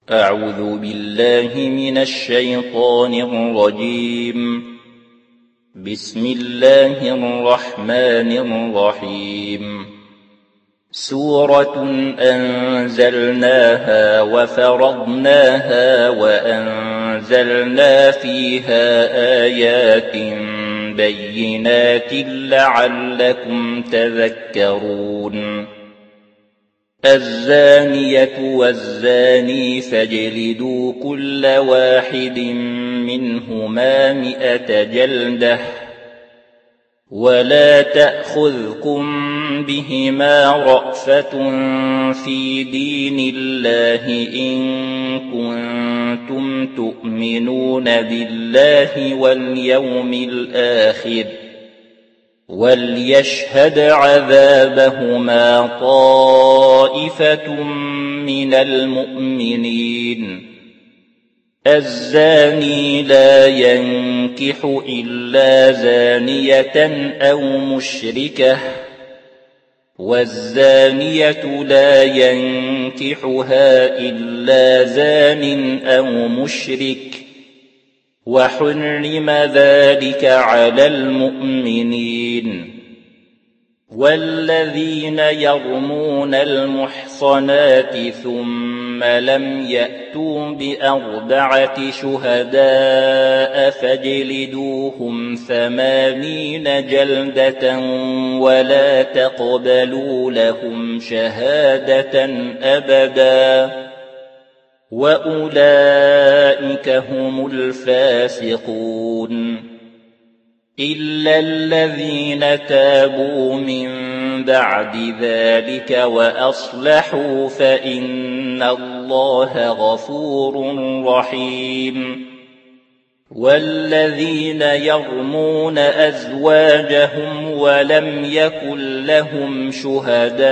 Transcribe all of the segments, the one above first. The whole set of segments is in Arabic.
أعوذ بالله من الشيطان الرجيم. بسم الله الرحمن الرحيم. سورة أنزلناها وفرضناها وأنزلنا فيها آيات بينات لعلكم تذكرون. الزانية والزاني فاجلدوا كل واحد منهما 100 جلدة ولا تأخذكم بهما رأفة في دين الله إن كنتم تؤمنون بالله واليوم الآخر وليشهد عذابهما طائفة من المؤمنين. الزاني لا ينكح إلا زانية أو مشركة والزانية لا ينكحها إلا زان أو مشرك وحرم ذلك على المؤمنين. والذين يرمون المحصنات ثم لم يأتوا ب4 شهداء فاجلدوهم 80 جلدة ولا تقبلوا لهم شهادة أبدا وأولئك هم الفاسقون. إلا الذين تابوا من بعد ذلك وأصلحوا فإن الله غفور رحيم. والذين يرمون أزواجهم ولم يكن لهم شهداء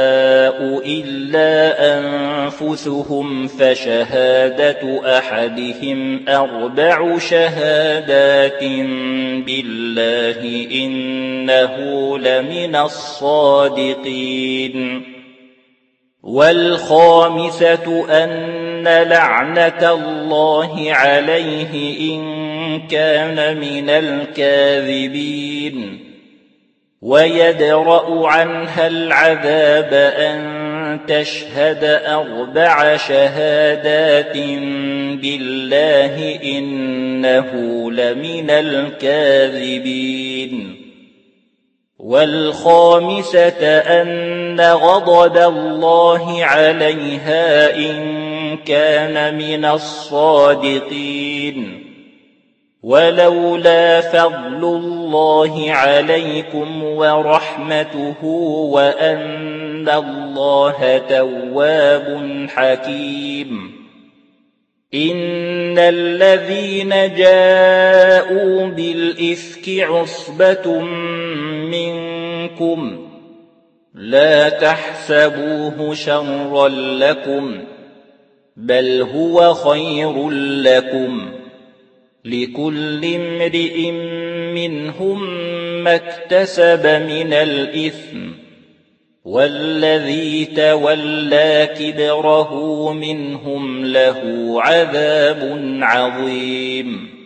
إلا أنفسهم فشهادة أحدهم 4 شهادات بالله إنه لمن الصادقين. والخامسة أن لعنة الله عليه إن كان من الكاذبين. ويدرأ عنها العذاب أن تشهد 4 شهادات بالله إنه لمن الكاذبين. والخامسة أن غضب الله عليها إن كان من الصادقين. ولولا فضل الله عليكم ورحمته وأن الله تواب حكيم. إن الذين جاءوا بالإفك عصبة منكم لا تحسبوه شرا لكم بل هو خير لكم لكل امرئ منهم ما اكتسب من الإثم والذي تولى كبره منهم له عذاب عظيم.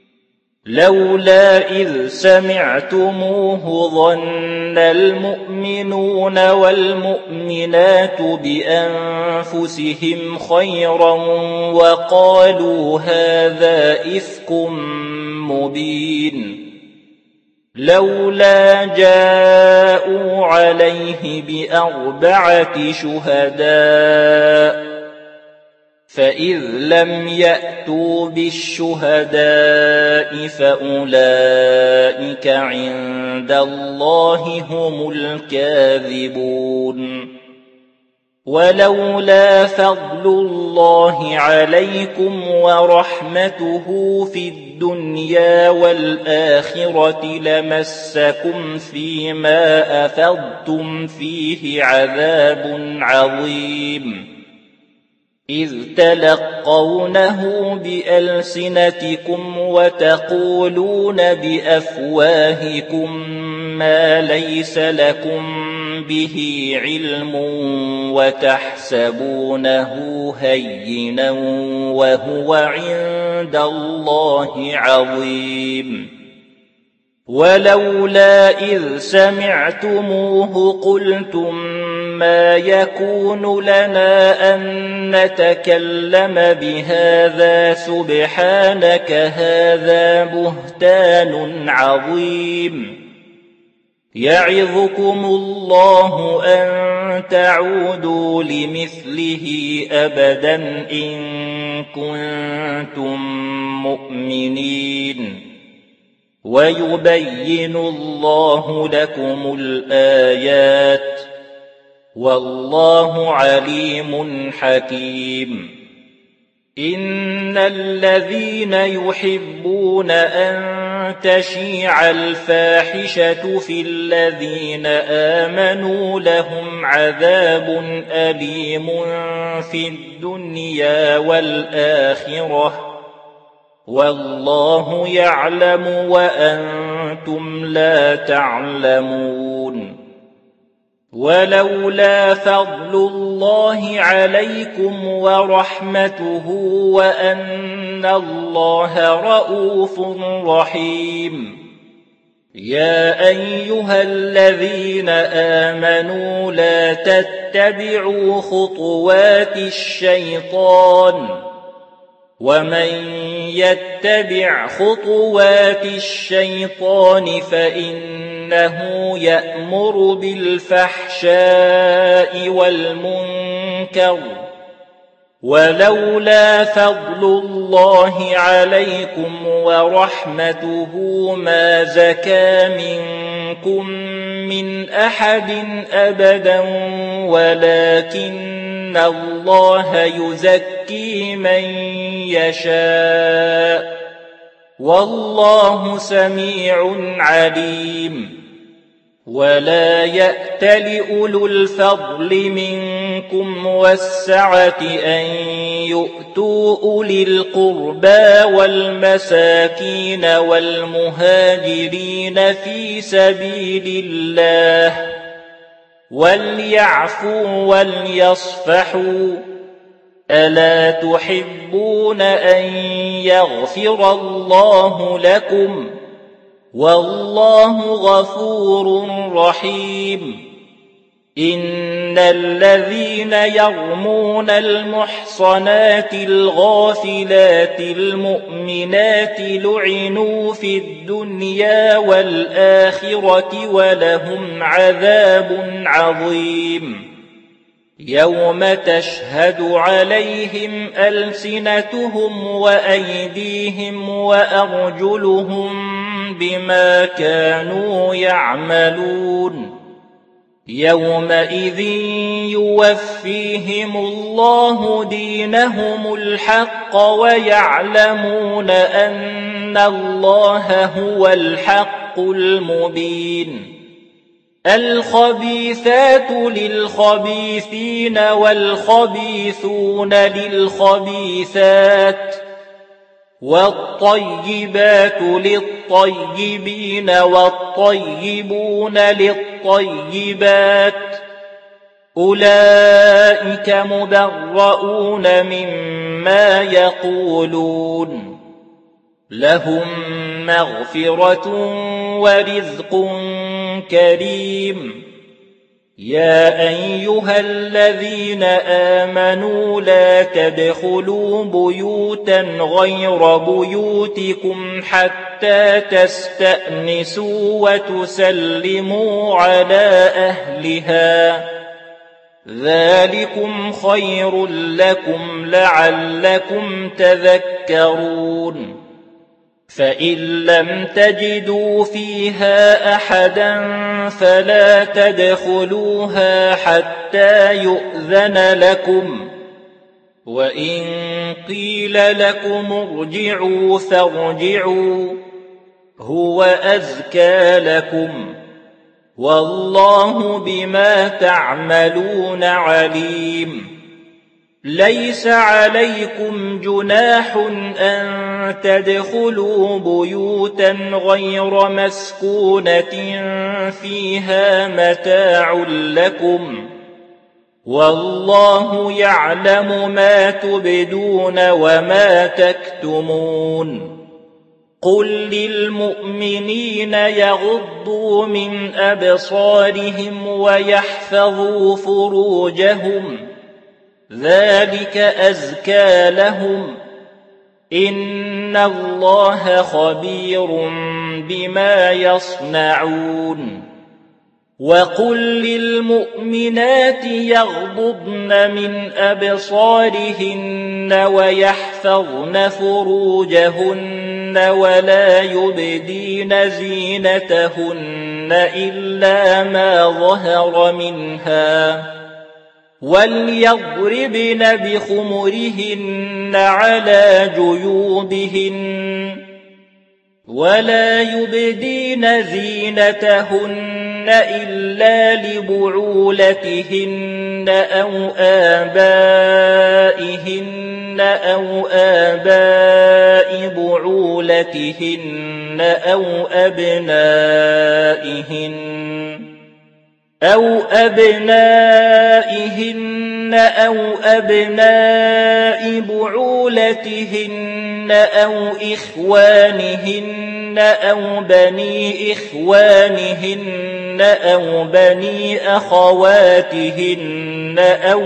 لولا إذ سمعتموه ظن المؤمنون والمؤمنات بأنفسهم خيرا وقالوا هذا إفك مبين. لولا جاءوا عليه ب4 شهداء فإذ لم يأتوا بالشهداء فأولئك عند الله هم الكاذبون. ولولا فضل الله عليكم ورحمته في الدنيا والآخرة لمسكم فيما أفضتم فيه عذاب عظيم. إذ تلقونه بألسنتكم وتقولون بأفواهكم ما ليس لكم به علم وتحسبونه هينا وهو عند الله عظيم ولولا إذ سمعتموه قلتم ما يكون لنا أن نتكلم بهذا سبحانك هذا بهتان عظيم يعظكم الله أن تعودوا لمثله أبدا إن كنتم مؤمنين ويبين الله لكم الآيات والله عليم حكيم إن الذين يحبون أن تشيع الفاحشة في الذين آمنوا لهم عذاب أليم في الدنيا والآخرة والله يعلم وأنتم لا تعلمون ولولا فضل الله عليكم ورحمته وأن الله رءوف رحيم يا أيها الذين آمنوا لا تتبعوا خطوات الشيطان ومن يتبع خطوات الشيطان فإنه يأمر بالفحشاء والمنكر ولولا فضل الله عليكم ورحمته ما زكى منكم من أحد أبدا ولكن الله يزكي من يشاء والله سميع عليم ولا يأتل أولو الفضل منكم والسعة أن يؤتوا أولي القربى والمساكين والمهاجرين في سبيل الله وليعفوا وليصفحوا ألا تحبون أن يغفر الله لكم والله غفور رحيم إن الذين يرمون المحصنات الغافلات المؤمنات لعنوا في الدنيا والآخرة ولهم عذاب عظيم يوم تشهد عليهم ألسنتهم وأيديهم وأرجلهم بما كانوا يعملون يومئذ يوفيهم الله دينهم الحق ويعلمون أن الله هو الحق المبين الخبيثات للخبيثين والخبيثون للخبيثات والطيبات للطيبين والطيبون للطيبات أولئك مبرؤون مما يقولون لهم مغفرة ورزق كريم يا أيها الذين آمنوا لا تدخلوا بيوتا غير بيوتكم حتى تستأنسوا وتسلموا على أهلها ذلكم خير لكم لعلكم تذكرون فإن لم تجدوا فيها أحدا فلا تدخلوها حتى يؤذن لكم وإن قيل لكم ارجعوا فارجعوا هو أزكى لكم والله بما تعملون عليم ليس عليكم جناح أن تدخلوا بيوتا غير مسكونة فيها متاع لكم والله يعلم ما تبدون وما تكتمون قل للمؤمنين يغضوا من أبصارهم ويحفظوا فروجهم ذلك أزكى لهم إن الله خبير بما يصنعون وقل للمؤمنات يغضضن من أبصارهن ويحفظن فروجهن ولا يبدين زينتهن إلا ما ظهر منها وليضربن بخمرهن على جيوبهن ولا يبدين زينتهن إلا لبعولتهن أو آبائهن أو آباء بعولتهن أو أبنائهن أو أبناء بعولتهن أو إخوانهن أو بني إخوانهن أو بني أخواتهن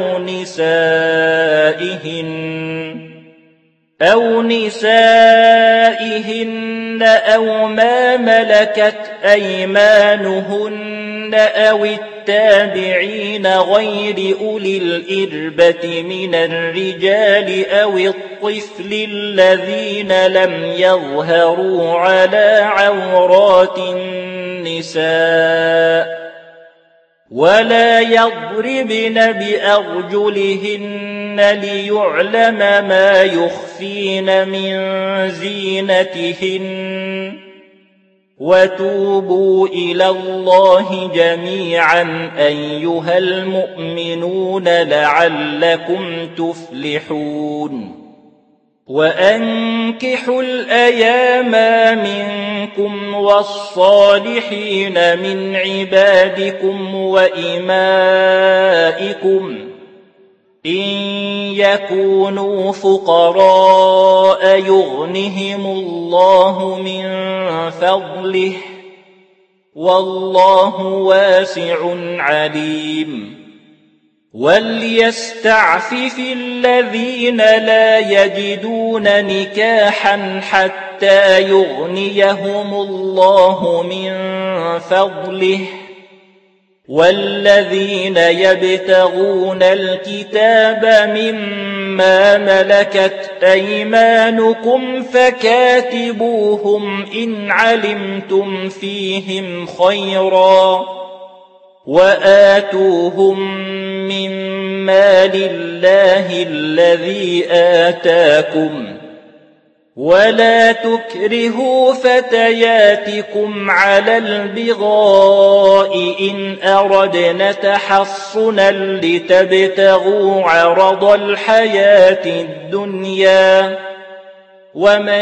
أو نسائهن أو ما ملكت أيمانهن أو التابعين غير أولي الإربة من الرجال أو الطفل الذين لم يظهروا على عورات النساء ولا يضربن بأرجلهن ليعلم ما يخفين من زينتهن وتوبوا إلى الله جميعا أيها المؤمنون لعلكم تفلحون وأنكحوا الأيام منكم والصالحين من عبادكم وإمائكم إن يكونوا فقراء يغنهم الله من فضله والله واسع عليم وليستعفف الذين لا يجدون نكاحا حتى يغنيهم الله من فضله والذين يبتغون الكتاب مما ملكت أيمانكم فكاتبوهم إن علمتم فيهم خيرا وآتوهم من مال الله الذي آتاكم ولا تكرهوا فتياتكم على البغاء إن أردنا تحصنا لتبتغوا عرض الحياة الدنيا ومن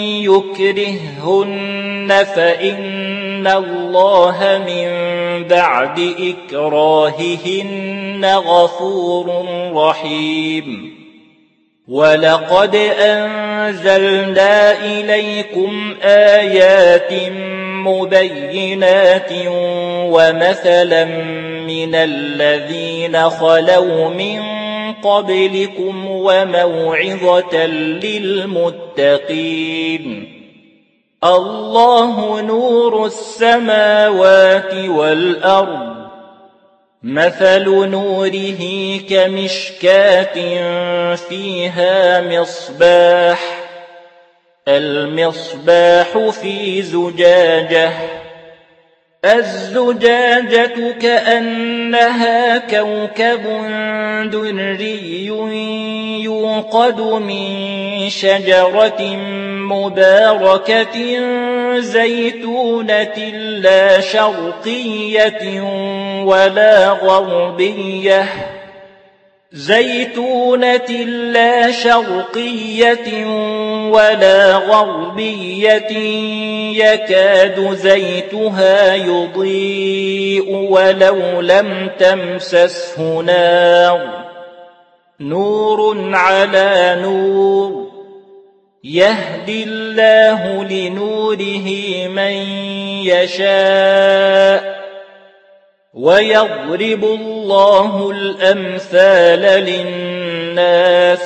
يكرههن فإن الله من بعد إكراههن غفور رحيم ولقد أنزلنا إليكم آيات مبينات ومثلا من الذين خلوا من قبلكم وموعظة للمتقين الله نور السماوات والأرض مثل نوره كمشكاة فيها مصباح المصباح في زجاجة الزجاجة كأنها كوكب دري يوقد من شجرة مباركة زيتونة لا شرقية ولا غربية زيتونة لا شرقية ولا غربية يكاد زيتها يضيء ولو لم تمسسه نار نور على نور يهدي الله لنوره من يشاء ويضرب الله الأمثال للناس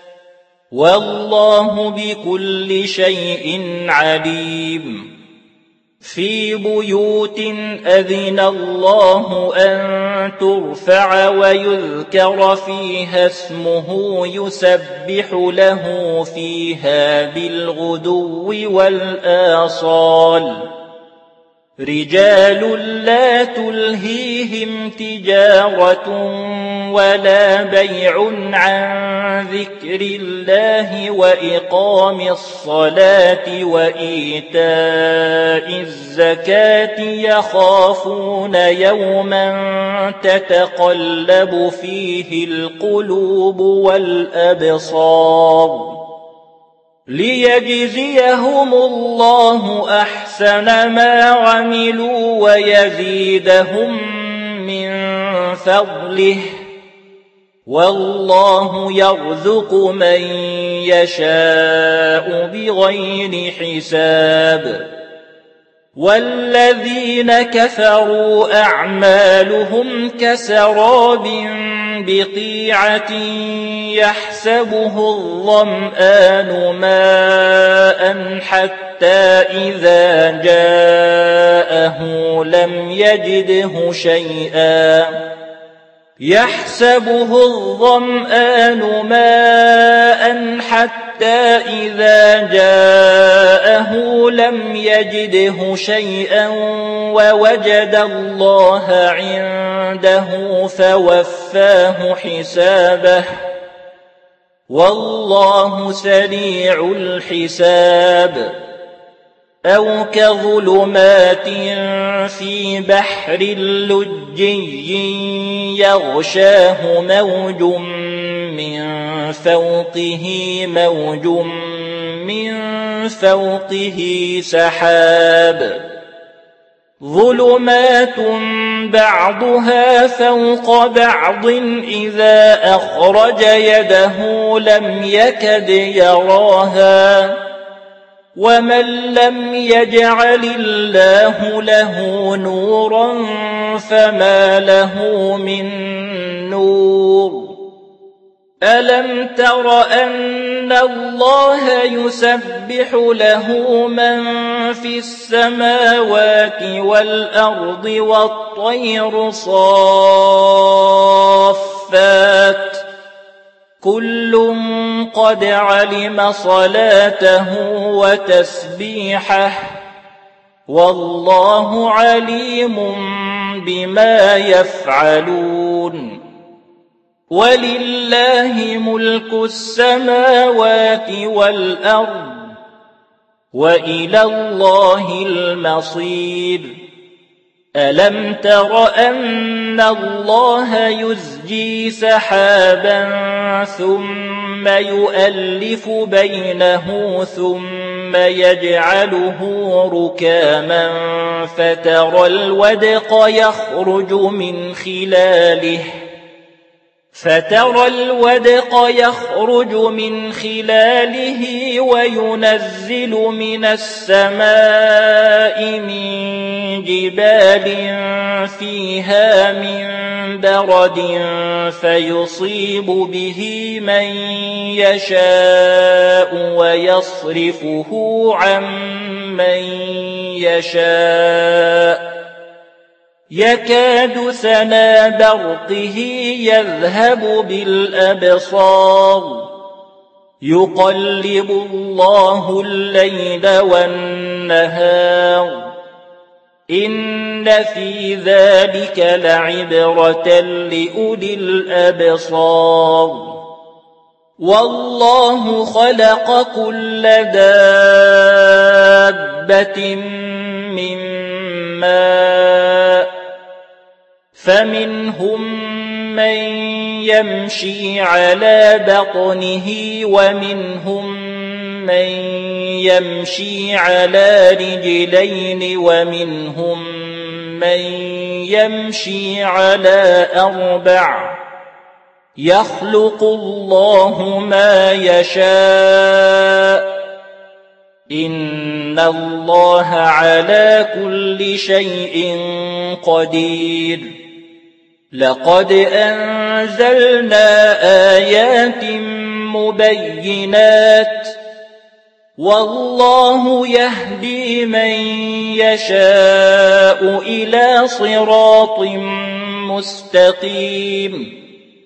والله بكل شيء عليم في بيوت أذن الله أن ترفع ويذكر فيها اسمه يسبح له فيها بالغدو والآصال رجال لا تلهيهم تجارة ولا بيع عن ذكر الله وإقام الصلاة وإيتاء الزكاة يخافون يوما تتقلب فيه القلوب والأبصار ليجزيهم الله أحسن ما عملوا ويزيدهم من فضله والله يرزق من يشاء بغير حساب والذين كفروا أعمالهم كسراب بقيعة يحسبه الظمآن ماء حتى إذا جاءه لم يجده شيئا يحسبه الظمآن ماء حتى إذا جاءه لم يجده شيئا ووجد الله عنده فوفاه حسابه والله سريع الحساب أو كظلمات في بحر لجي يغشاه موج من فوقه موج من فوقه سحاب ظلمات بعضها فوق بعض إذا أخرج يده لم يكد يراها ومن لم يجعل الله له نورا فما له من نور ألم تر أن الله يسبح له من في السماوات والأرض والطير صافات كل قد علم صلاته وتسبيحه والله عليم بما يفعلون ولله ملك السماوات والأرض وإلى الله المصير ألم تر أن الله يزجي سحابا ثم يؤلف بينه ثم يجعله ركاما فترى الودق يخرج من خلاله وينزل من السماء من جبال فيها من برد فيصيب به من يشاء ويصرفه عن من يشاء يكاد سنا برقه يذهب بالأبصار يقلب الله الليل والنهار إن في ذلك لعبرة لأولي الأبصار والله خلق كل دابة من ماء فمنهم من يمشي على بطنه ومنهم من يمشي على رجلين ومنهم من يمشي على 4 يخلق الله ما يشاء إن الله على كل شيء قدير لقد أنزلنا آيات مبينات والله يهدي من يشاء إلى صراط مستقيم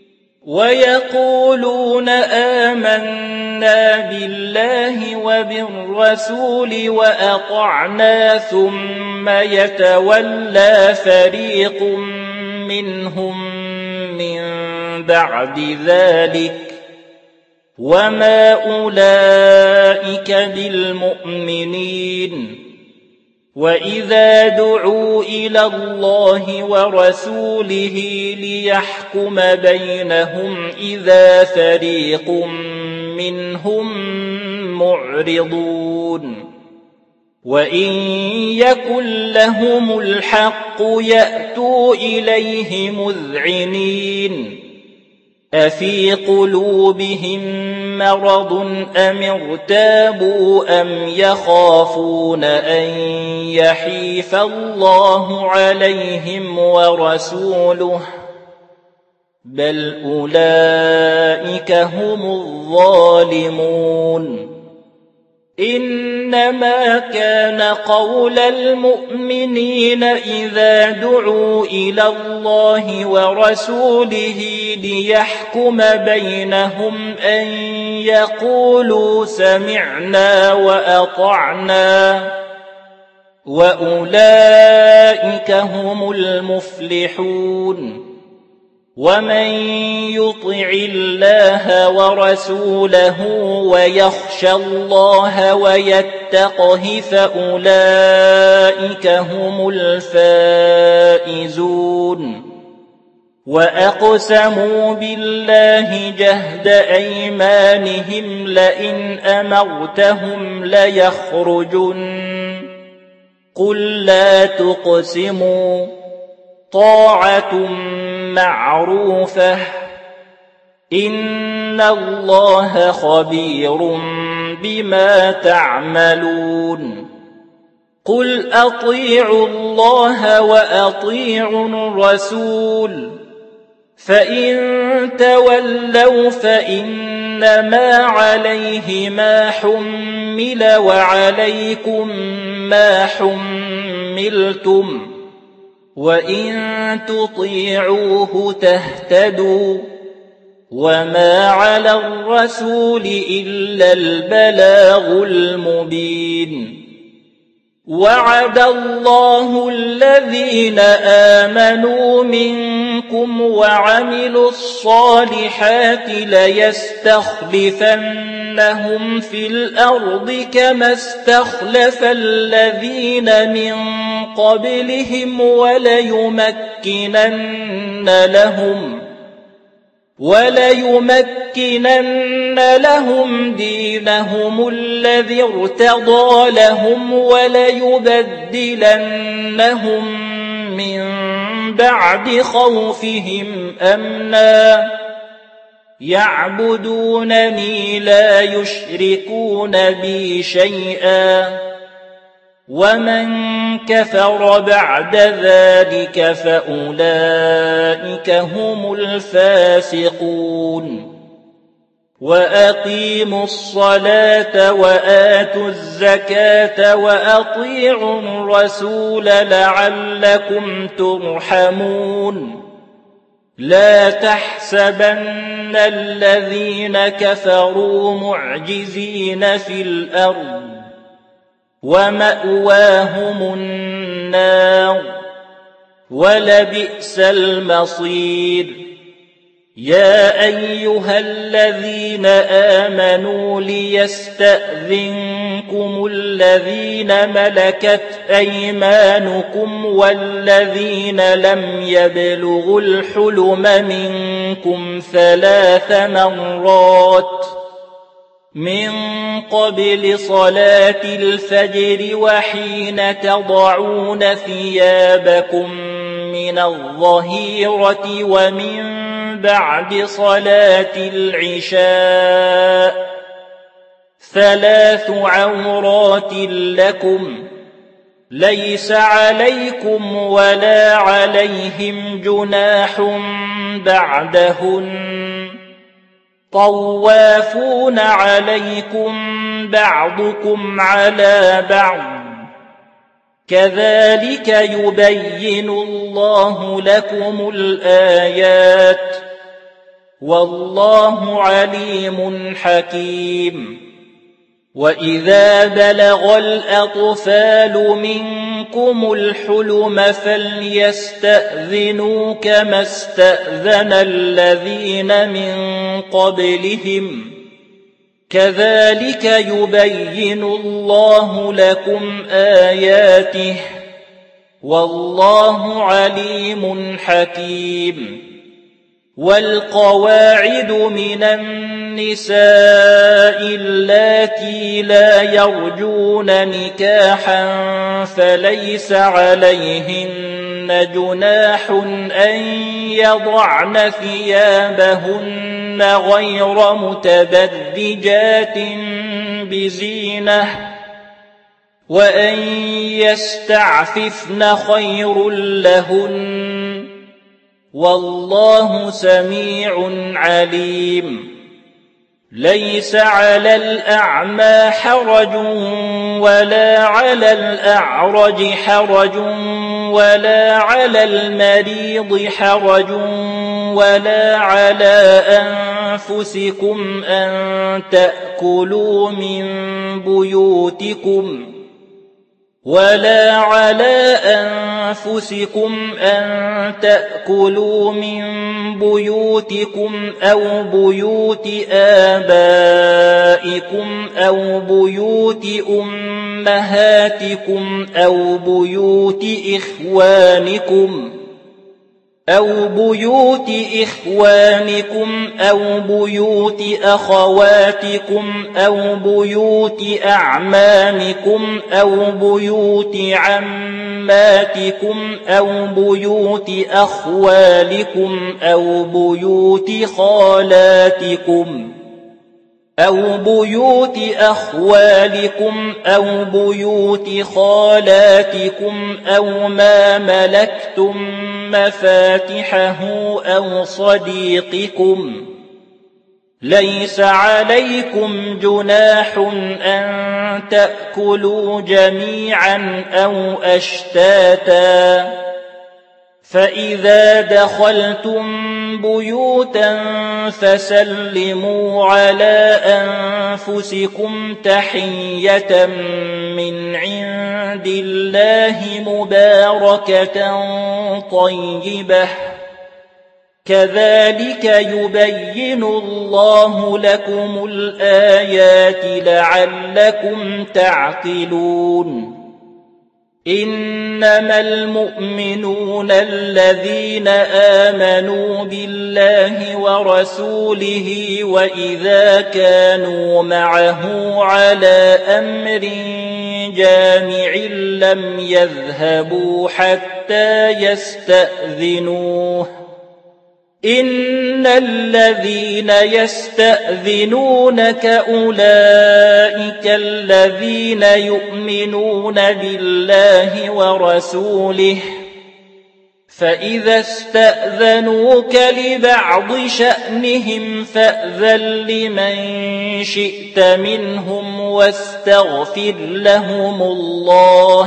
ويقولون آمنا بالله وبالرسول وأطعنا ثم يتولى فريق منهم من بعد ذلك وما أولئك بالمؤمنين وإذا دعوا إلى الله ورسوله ليحكم بينهم إذا فريق منهم معرضون وإن يكن لهم الحق يأتوا إليه مذعنين أفي قلوبهم مرض أم ارتابوا أم يخافون أن يحيف الله عليهم ورسوله بل أولئك هم الظالمون إنما كان قول المؤمنين إذا دعوا إلى الله ورسوله ليحكم بينهم أن يقولوا سمعنا وأطعنا وأولئك هم المفلحون ومن يطع الله ورسوله ويخشى الله ويتقه فأولئك هم الفائزون وأقسموا بالله جهد أيمانهم لئن أمرتهم ليخرجن قل لا تقسموا طاعة معروفة إن الله خبير بما تعملون قل أطيعوا الله وأطيعوا الرسول فإن تولوا فإنما عليه ما حمل وعليكم ما حملتم وإن تطيعوه تهتدوا وما على الرسول إلا البلاغ المبين وعد الله الذين آمنوا منكم وعملوا الصالحات ليستخلفنهم في الأرض كما استخلف الذين من قبلهم وليمكنن لهم دينهم الذي ارتضى لهم وليبدلنهم من بعد خوفهم أمنا يعبدونني لا يشركون بي شيئا ومن كفر بعد ذلك فأولئك هم الفاسقون وأقيموا الصلاة وآتوا الزكاة وأطيعوا الرسول لعلكم ترحمون لا تحسبن الذين كفروا معجزين في الأرض ومأواهم النار ولبئس المصير يا أيها الذين آمنوا ليستأذنكم الذين ملكت أيمانكم والذين لم يبلغوا الحلم منكم 3 مرات من قبل صلاة الفجر وحين تضعون ثيابكم من الظهيرة ومن بعد صلاة العشاء 3 عورات لكم ليس عليكم ولا عليهم جناح بعدهن طوافون عليكم بعضكم على بعض كذلك يبين الله لكم الآيات والله عليم حكيم وإذا بلغ الأطفال منكم الحلم فليستأذنوا كما استأذن الذين من قبلهم كذلك يبين الله لكم آياته والله عليم حكيم والقواعد من النساء اللاتي لا يرجون نكاحا فليس عليهن جناح أن يضعن ثيابهن غير متبرجات بزينة وأن يستعففن خير لهن والله سميع عليم ليس على الأعمى حرج ولا على الأعرج حرج ولا على المريض حرج ولا على أنفسكم أن تأكلوا من بيوتكم ولا على أنفسكم أن تأكلوا من بيوتكم أو بيوت آبائكم أو بيوت أمهاتكم أو بيوت إخوانكم أو بيوت أخواتكم أو بيوت أعمامكم أو بيوت عماتكم أو بيوت أخوالكم أو بيوت خالاتكم أو بيوت أخوالكم أو بيوت خالاتكم أو ما ملكتم مفاتحه أو صديقكم ليس عليكم جناح أن تأكلوا جميعا أو أشتاتا فإذا دخلتم بيوتا فسلموا على أنفسكم تحية من عند الله مباركة طيبة كذلك يبين الله لكم الآيات لعلكم تعقلون إنما المؤمنون الذين آمنوا بالله ورسوله وإذا كانوا معه على أمر جامع لم يذهبوا حتى يستأذنوه إن الذين يستأذنونك أولئك الذين يؤمنون بالله ورسوله فإذا استأذنوك لبعض شأنهم فأذن لمن شئت منهم واستغفر لهم الله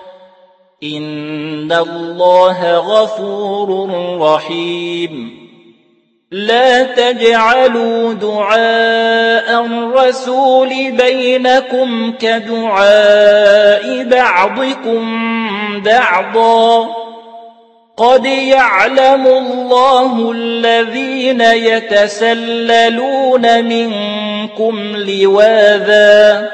إن الله غفور رحيم لا تجعلوا دعاء الرسول بينكم كدعاء بعضكم بعضا قد يعلم الله الذين يتسللون منكم لواذا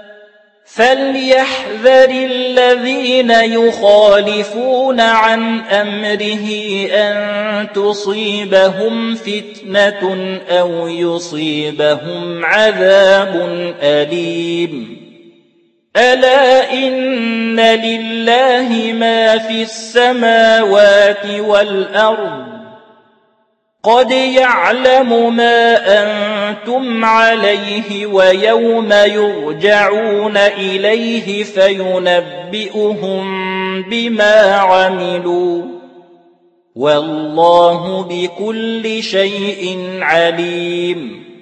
فليحذر الذين يخالفون عن أمره أن تصيبهم فتنة أو يصيبهم عذاب أليم ألا إن لله ما في السماوات والأرض قد يعلم ما أنتم عليه ويوم يرجعون إليه فينبئهم بما عملوا والله بكل شيء عليم